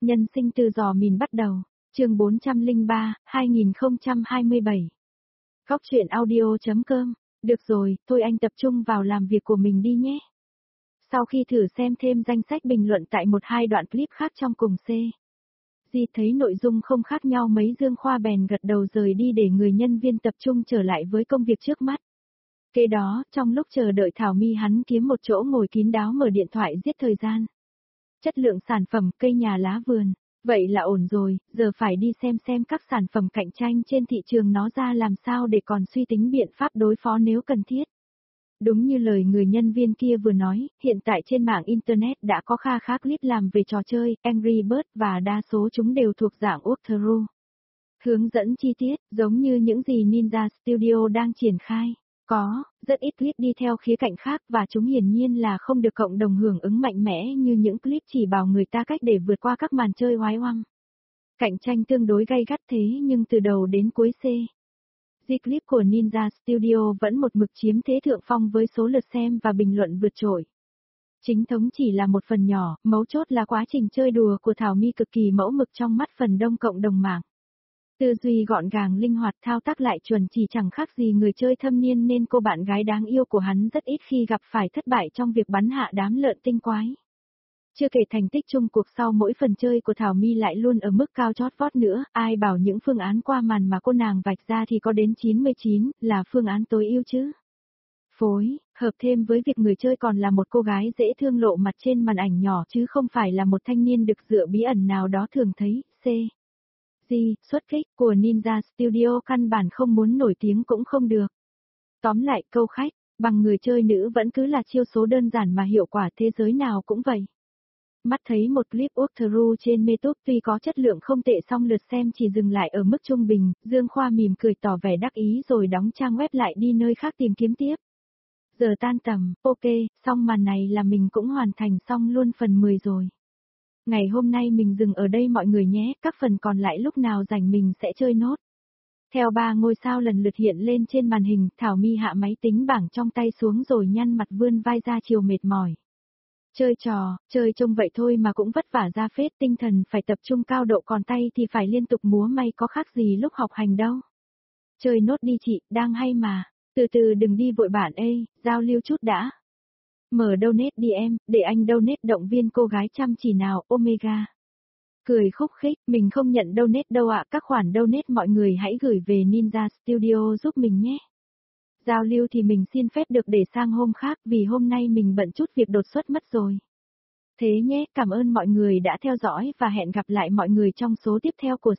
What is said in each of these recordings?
Nhân sinh từ giò mìn bắt đầu, chương 403, 2027. Góc truyện audio.com, được rồi, thôi anh tập trung vào làm việc của mình đi nhé. Sau khi thử xem thêm danh sách bình luận tại một hai đoạn clip khác trong cùng C. Di thấy nội dung không khác nhau mấy, Dương Khoa bèn gật đầu rời đi để người nhân viên tập trung trở lại với công việc trước mắt. Kế đó, trong lúc chờ đợi Thảo My hắn kiếm một chỗ ngồi kín đáo mở điện thoại giết thời gian. Chất lượng sản phẩm, cây nhà lá vườn, vậy là ổn rồi, giờ phải đi xem các sản phẩm cạnh tranh trên thị trường nó ra làm sao để còn suy tính biện pháp đối phó nếu cần thiết. Đúng như lời người nhân viên kia vừa nói, hiện tại trên mạng Internet đã có kha khá clip làm về trò chơi Angry Birds và đa số chúng đều thuộc dạng walkthrough. Hướng dẫn chi tiết, giống như những gì Ninja Studio đang triển khai. Có, rất ít clip đi theo khía cạnh khác và chúng hiển nhiên là không được cộng đồng hưởng ứng mạnh mẽ như những clip chỉ bảo người ta cách để vượt qua các màn chơi oái oăm. Cạnh tranh tương đối gay gắt thế nhưng từ đầu đến cuối clip của Ninja Studio vẫn một mực chiếm thế thượng phong với số lượt xem và bình luận vượt trội. Chính thống chỉ là một phần nhỏ, mấu chốt là quá trình chơi đùa của Thảo My cực kỳ mẫu mực trong mắt phần đông cộng đồng mạng. Tư duy gọn gàng linh hoạt, thao tác lại chuẩn chỉ chẳng khác gì người chơi thâm niên nên cô bạn gái đáng yêu của hắn rất ít khi gặp phải thất bại trong việc bắn hạ đám lợn tinh quái. Chưa kể thành tích chung cuộc sau mỗi phần chơi của Thảo My lại luôn ở mức cao chót vót nữa, ai bảo những phương án qua màn mà cô nàng vạch ra thì có đến 99 là phương án tối ưu chứ. Phối, hợp thêm với việc người chơi còn là một cô gái dễ thương lộ mặt trên màn ảnh nhỏ chứ không phải là một thanh niên đực dựa bí ẩn nào đó thường thấy, xuất kích của Ninja Studio căn bản không muốn nổi tiếng cũng không được. Tóm lại câu khách, bằng người chơi nữ vẫn cứ là chiêu số đơn giản mà hiệu quả thế giới nào cũng vậy. Mắt thấy một clip walkthrough trên YouTube tuy có chất lượng không tệ song lượt xem chỉ dừng lại ở mức trung bình, Dương Khoa mỉm cười tỏ vẻ đắc ý rồi đóng trang web lại đi nơi khác tìm kiếm tiếp. Giờ tan tầm, ok, xong màn này là mình cũng hoàn thành xong luôn phần 10 rồi. Ngày hôm nay mình dừng ở đây mọi người nhé, các phần còn lại lúc nào rảnh mình sẽ chơi nốt. Theo 3 ngôi sao lần lượt hiện lên trên màn hình, Thảo My hạ máy tính bảng trong tay xuống rồi nhăn mặt vươn vai ra chiều mệt mỏi. Chơi trò, chơi trông vậy thôi mà cũng vất vả ra phết, tinh thần phải tập trung cao độ còn tay thì phải liên tục múa may có khác gì lúc học hành đâu. Chơi nốt đi chị, đang hay mà, từ từ đừng đi vội bạn ơi, giao lưu chút đã. Mở donate đi em, để anh donate động viên cô gái chăm chỉ nào, Omega. Cười khúc khích, mình không nhận donate đâu ạ, các khoản donate mọi người hãy gửi về Ninja Studio giúp mình nhé. Giao lưu thì mình xin phép được để sang hôm khác vì hôm nay mình bận chút việc đột xuất mất rồi. Thế nhé, cảm ơn mọi người đã theo dõi và hẹn gặp lại mọi người trong số tiếp theo của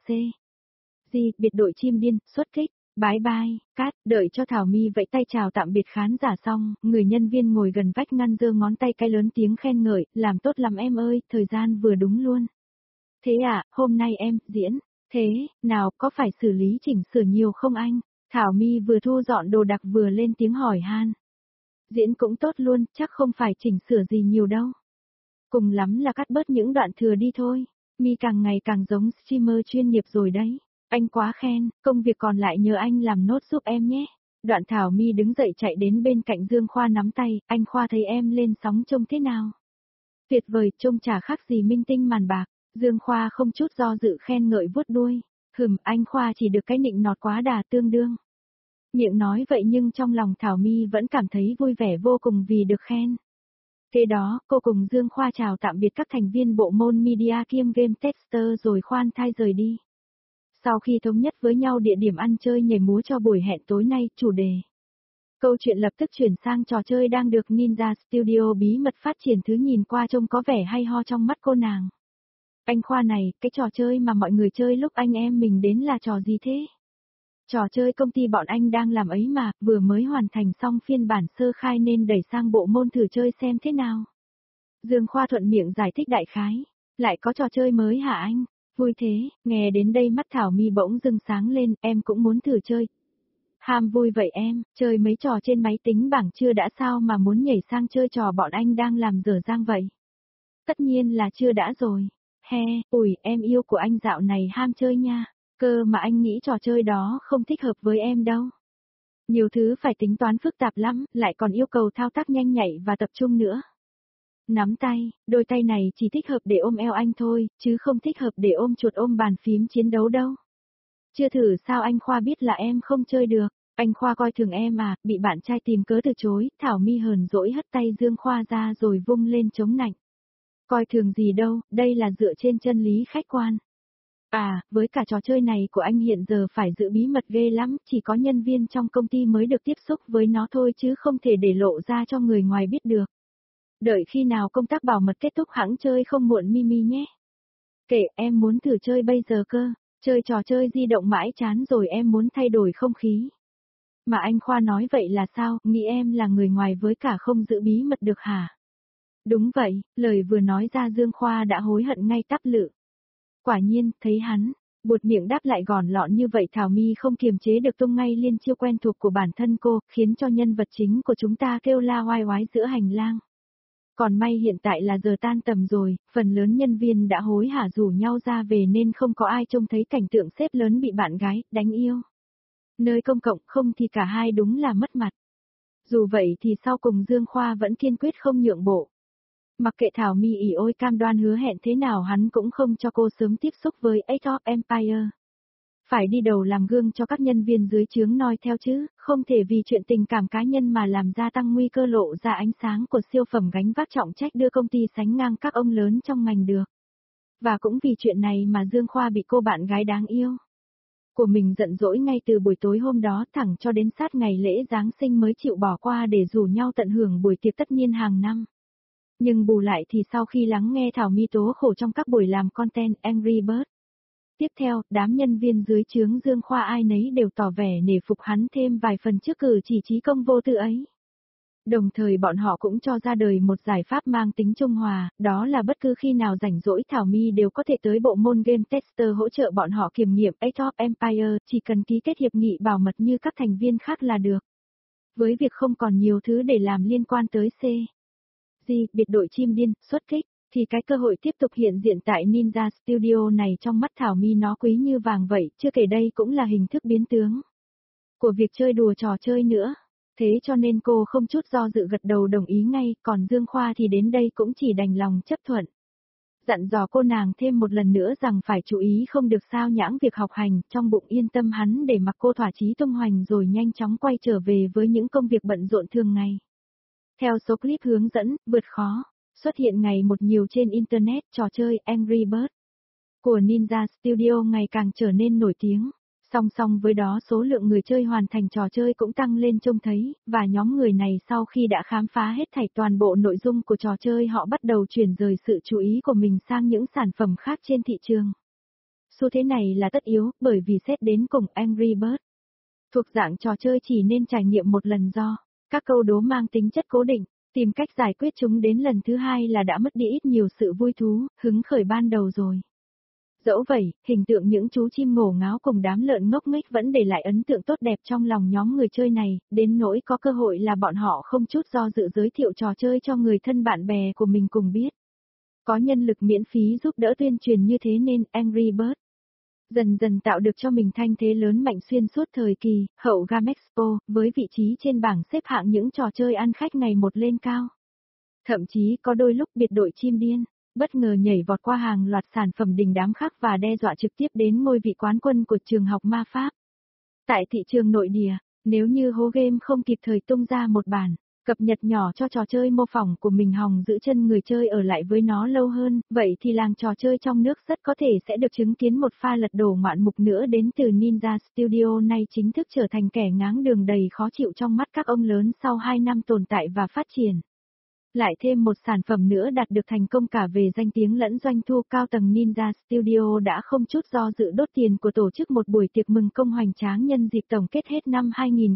biệt đội chim điên, xuất kích. Bye bye, cát, đợi cho Thảo My vẫy tay chào tạm biệt khán giả xong, người nhân viên ngồi gần vách ngăn giơ ngón tay cái lớn tiếng khen ngợi, làm tốt lắm em ơi, thời gian vừa đúng luôn. Thế à, hôm nay em diễn, thế, nào có phải xử lý chỉnh sửa nhiều không anh? Thảo My vừa thu dọn đồ đạc vừa lên tiếng hỏi han. Diễn cũng tốt luôn, chắc không phải chỉnh sửa gì nhiều đâu. Cùng lắm là cắt bớt những đoạn thừa đi thôi, My càng ngày càng giống streamer chuyên nghiệp rồi đấy. Anh quá khen, công việc còn lại nhờ anh làm nốt giúp em nhé. Đoạn Thảo My đứng dậy chạy đến bên cạnh Dương Khoa nắm tay, anh Khoa thấy em lên sóng trông thế nào? Tuyệt vời, trông chả khác gì minh tinh màn bạc. Dương Khoa không chút do dự khen ngợi vuốt đuôi. Anh Khoa chỉ được cái nịnh nọt quá đà tương đương. Miệng nói vậy nhưng trong lòng Thảo My vẫn cảm thấy vui vẻ vô cùng vì được khen. Kế đó, cô cùng Dương Khoa chào tạm biệt các thành viên bộ môn media kiêm game tester rồi khoan thai rời đi. Sau khi thống nhất với nhau địa điểm ăn chơi nhảy múa cho buổi hẹn tối nay, chủ đề. Câu chuyện lập tức chuyển sang trò chơi đang được Ninja Studio bí mật phát triển thứ nhìn qua trông có vẻ hay ho trong mắt cô nàng. Anh Khoa này, cái trò chơi mà mọi người chơi lúc anh em mình đến là trò gì thế? Trò chơi công ty bọn anh đang làm ấy mà, vừa mới hoàn thành xong phiên bản sơ khai nên đẩy sang bộ môn thử chơi xem thế nào. Dương Khoa thuận miệng giải thích đại khái. Lại có trò chơi mới hả anh? Vui thế, nghe đến đây mắt Thảo My bỗng dưng sáng lên, em cũng muốn thử chơi. Ham vui vậy em, chơi mấy trò trên máy tính bảng chưa đã sao mà muốn nhảy sang chơi trò bọn anh đang làm dở dang vậy? Tất nhiên là chưa đã rồi. Em yêu của anh dạo này ham chơi nha, cơ mà anh nghĩ trò chơi đó không thích hợp với em đâu. Nhiều thứ phải tính toán phức tạp lắm, lại còn yêu cầu thao tác nhanh nhạy và tập trung nữa. Nắm tay, đôi tay này chỉ thích hợp để ôm eo anh thôi, chứ không thích hợp để ôm chuột ôm bàn phím chiến đấu đâu. Chưa thử sao anh Khoa biết là em không chơi được, anh Khoa coi thường em à, bị bạn trai tìm cớ từ chối, Thảo My hờn dỗi hất tay Dương Khoa ra rồi vung lên chống nạnh. Coi thường gì đâu, đây là dựa trên chân lý khách quan. À, với cả trò chơi này của anh hiện giờ phải giữ bí mật ghê lắm, chỉ có nhân viên trong công ty mới được tiếp xúc với nó thôi chứ không thể để lộ ra cho người ngoài biết được. Đợi khi nào công tác bảo mật kết thúc hãng chơi không muộn Mimi nhé. Kệ, em muốn thử chơi bây giờ cơ, chơi trò chơi di động mãi chán rồi em muốn thay đổi không khí. Mà anh Khoa nói vậy là sao, nghĩ em là người ngoài với cả không giữ bí mật được hả? Đúng vậy, lời vừa nói ra Dương Khoa đã hối hận ngay tắp lự. Quả nhiên, thấy hắn, buột miệng đáp lại gòn lọn như vậy Thảo My không kiềm chế được tung ngay liên chiêu quen thuộc của bản thân cô, khiến cho nhân vật chính của chúng ta kêu la oai oái giữa hành lang. Còn may hiện tại là giờ tan tầm rồi, phần lớn nhân viên đã hối hả rủ nhau ra về nên không có ai trông thấy cảnh tượng sếp lớn bị bạn gái đánh yêu. Nơi công cộng không thì cả hai đúng là mất mặt. Dù vậy thì sau cùng Dương Khoa vẫn kiên quyết không nhượng bộ. Mặc kệ Thảo My ỉ ôi cam đoan hứa hẹn thế nào hắn cũng không cho cô sớm tiếp xúc với Age of Empire. Phải đi đầu làm gương cho các nhân viên dưới trướng noi theo chứ, không thể vì chuyện tình cảm cá nhân mà làm gia tăng nguy cơ lộ ra ánh sáng của siêu phẩm gánh vác trọng trách đưa công ty sánh ngang các ông lớn trong ngành được. Và cũng vì chuyện này mà Dương Khoa bị cô bạn gái đáng yêu của mình giận dỗi ngay từ buổi tối hôm đó thẳng cho đến sát ngày lễ Giáng sinh mới chịu bỏ qua để rủ nhau tận hưởng buổi tiệc tất niên hàng năm. Nhưng bù lại thì sau khi lắng nghe Thảo My tố khổ trong các buổi làm content Angry Birds. Tiếp theo, đám nhân viên dưới trướng Dương Khoa ai nấy đều tỏ vẻ nể phục hắn thêm vài phần trước cử chỉ trí công vô tư ấy. Đồng thời bọn họ cũng cho ra đời một giải pháp mang tính trung hòa, đó là bất cứ khi nào rảnh rỗi Thảo My đều có thể tới bộ môn game tester hỗ trợ bọn họ kiểm nghiệm Age of Empire, chỉ cần ký kết hiệp nghị bảo mật như các thành viên khác là được. Với việc không còn nhiều thứ để làm liên quan tới biệt đội chim điên, xuất kích, thì cái cơ hội tiếp tục hiện diện tại Ninja Studio này trong mắt Thảo My nó quý như vàng vậy, chưa kể đây cũng là hình thức biến tướng của việc chơi đùa trò chơi nữa. Thế cho nên cô không chút do dự gật đầu đồng ý ngay, còn Dương Khoa thì đến đây cũng chỉ đành lòng chấp thuận. Dặn dò cô nàng thêm một lần nữa rằng phải chú ý không được sao nhãng việc học hành, trong bụng yên tâm hắn để mặc cô thỏa chí tung hoành rồi nhanh chóng quay trở về với những công việc bận rộn thường ngày. Theo số clip hướng dẫn, vượt khó, xuất hiện ngày một nhiều trên Internet, trò chơi Angry Birds của Ninja Studio ngày càng trở nên nổi tiếng. Song song với đó số lượng người chơi hoàn thành trò chơi cũng tăng lên trông thấy, và nhóm người này sau khi đã khám phá hết thảy toàn bộ nội dung của trò chơi họ bắt đầu chuyển rời sự chú ý của mình sang những sản phẩm khác trên thị trường. Xu thế này là tất yếu, bởi vì xét đến cùng Angry Birds thuộc dạng trò chơi chỉ nên trải nghiệm một lần do các câu đố mang tính chất cố định, tìm cách giải quyết chúng đến lần thứ hai là đã mất đi ít nhiều sự vui thú, hứng khởi ban đầu rồi. Dẫu vậy, hình tượng những chú chim ngổ ngáo cùng đám lợn ngốc nghếch vẫn để lại ấn tượng tốt đẹp trong lòng nhóm người chơi này, đến nỗi có cơ hội là bọn họ không chút do dự giới thiệu trò chơi cho người thân bạn bè của mình cùng biết. Có nhân lực miễn phí giúp đỡ tuyên truyền như thế nên Angry Birds dần dần tạo được cho mình thanh thế lớn mạnh xuyên suốt thời kỳ hậu Game Expo, với vị trí trên bảng xếp hạng những trò chơi ăn khách ngày một lên cao. Thậm chí có đôi lúc biệt đội chim điên bất ngờ nhảy vọt qua hàng loạt sản phẩm đình đám khác và đe dọa trực tiếp đến ngôi vị quán quân của trường học ma pháp. Tại thị trường nội địa, nếu như hố game không kịp thời tung ra một bản cập nhật nhỏ cho trò chơi mô phỏng của mình hòng giữ chân người chơi ở lại với nó lâu hơn, vậy thì làng trò chơi trong nước rất có thể sẽ được chứng kiến một pha lật đổ ngoạn mục nữa đến từ Ninja Studio nay chính thức trở thành kẻ ngáng đường đầy khó chịu trong mắt các ông lớn sau 2 năm tồn tại và phát triển. Lại thêm một sản phẩm nữa đạt được thành công cả về danh tiếng lẫn doanh thu cao tầng Ninja Studio đã không chút do dự đốt tiền của tổ chức một buổi tiệc mừng công hoành tráng nhân dịp tổng kết hết năm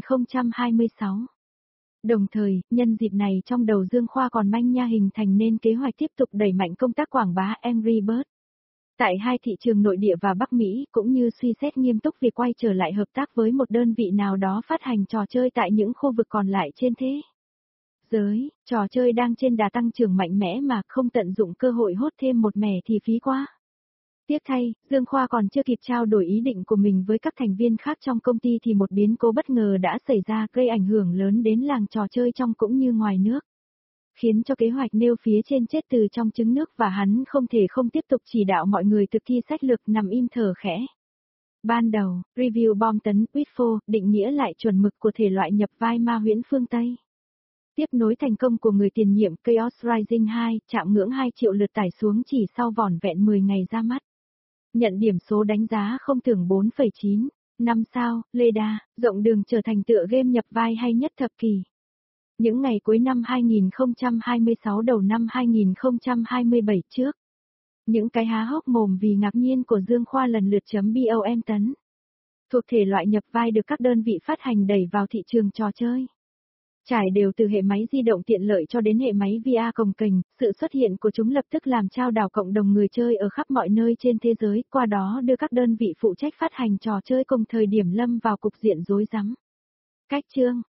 2026. Đồng thời, nhân dịp này trong đầu Dương Khoa còn manh nha hình thành nên kế hoạch tiếp tục đẩy mạnh công tác quảng bá Angry Birds tại hai thị trường nội địa và Bắc Mỹ, cũng như suy xét nghiêm túc việc quay trở lại hợp tác với một đơn vị nào đó phát hành trò chơi tại những khu vực còn lại trên thế giới. Trò chơi đang trên đà tăng trưởng mạnh mẽ mà không tận dụng cơ hội hốt thêm một mẻ thì phí quá. Tiếc thay, Dương Khoa còn chưa kịp trao đổi ý định của mình với các thành viên khác trong công ty thì một biến cố bất ngờ đã xảy ra gây ảnh hưởng lớn đến làng trò chơi trong cũng như ngoài nước. khiến cho kế hoạch nêu phía trên chết từ trong trứng nước và hắn không thể không tiếp tục chỉ đạo mọi người thực thi sách lược nằm im thở khẽ. Ban đầu, review bom tấn Whitford định nghĩa lại chuẩn mực của thể loại nhập vai ma huyễn phương Tây. Tiếp nối thành công của người tiền nhiệm Chaos Rising 2, chạm ngưỡng 2 triệu lượt tải xuống chỉ sau vỏn vẹn 10 ngày ra mắt. Nhận điểm số đánh giá không tưởng 4,9, 5 sao, Lê Đa, rộng đường trở thành tựa game nhập vai hay nhất thập kỷ. Những ngày cuối năm 2026 đầu năm 2027 trước. Những cái há hốc mồm vì ngạc nhiên của Dương Khoa lần lượt chấm BOM tấn. Thuộc thể loại nhập vai được các đơn vị phát hành đẩy vào thị trường trò chơi. Trải đều từ hệ máy di động tiện lợi cho đến hệ máy VR cồng kềnh, sự xuất hiện của chúng lập tức làm trao đảo cộng đồng người chơi ở khắp mọi nơi trên thế giới, qua đó đưa các đơn vị phụ trách phát hành trò chơi cùng thời điểm lâm vào cục diện rối rắm. Cách chương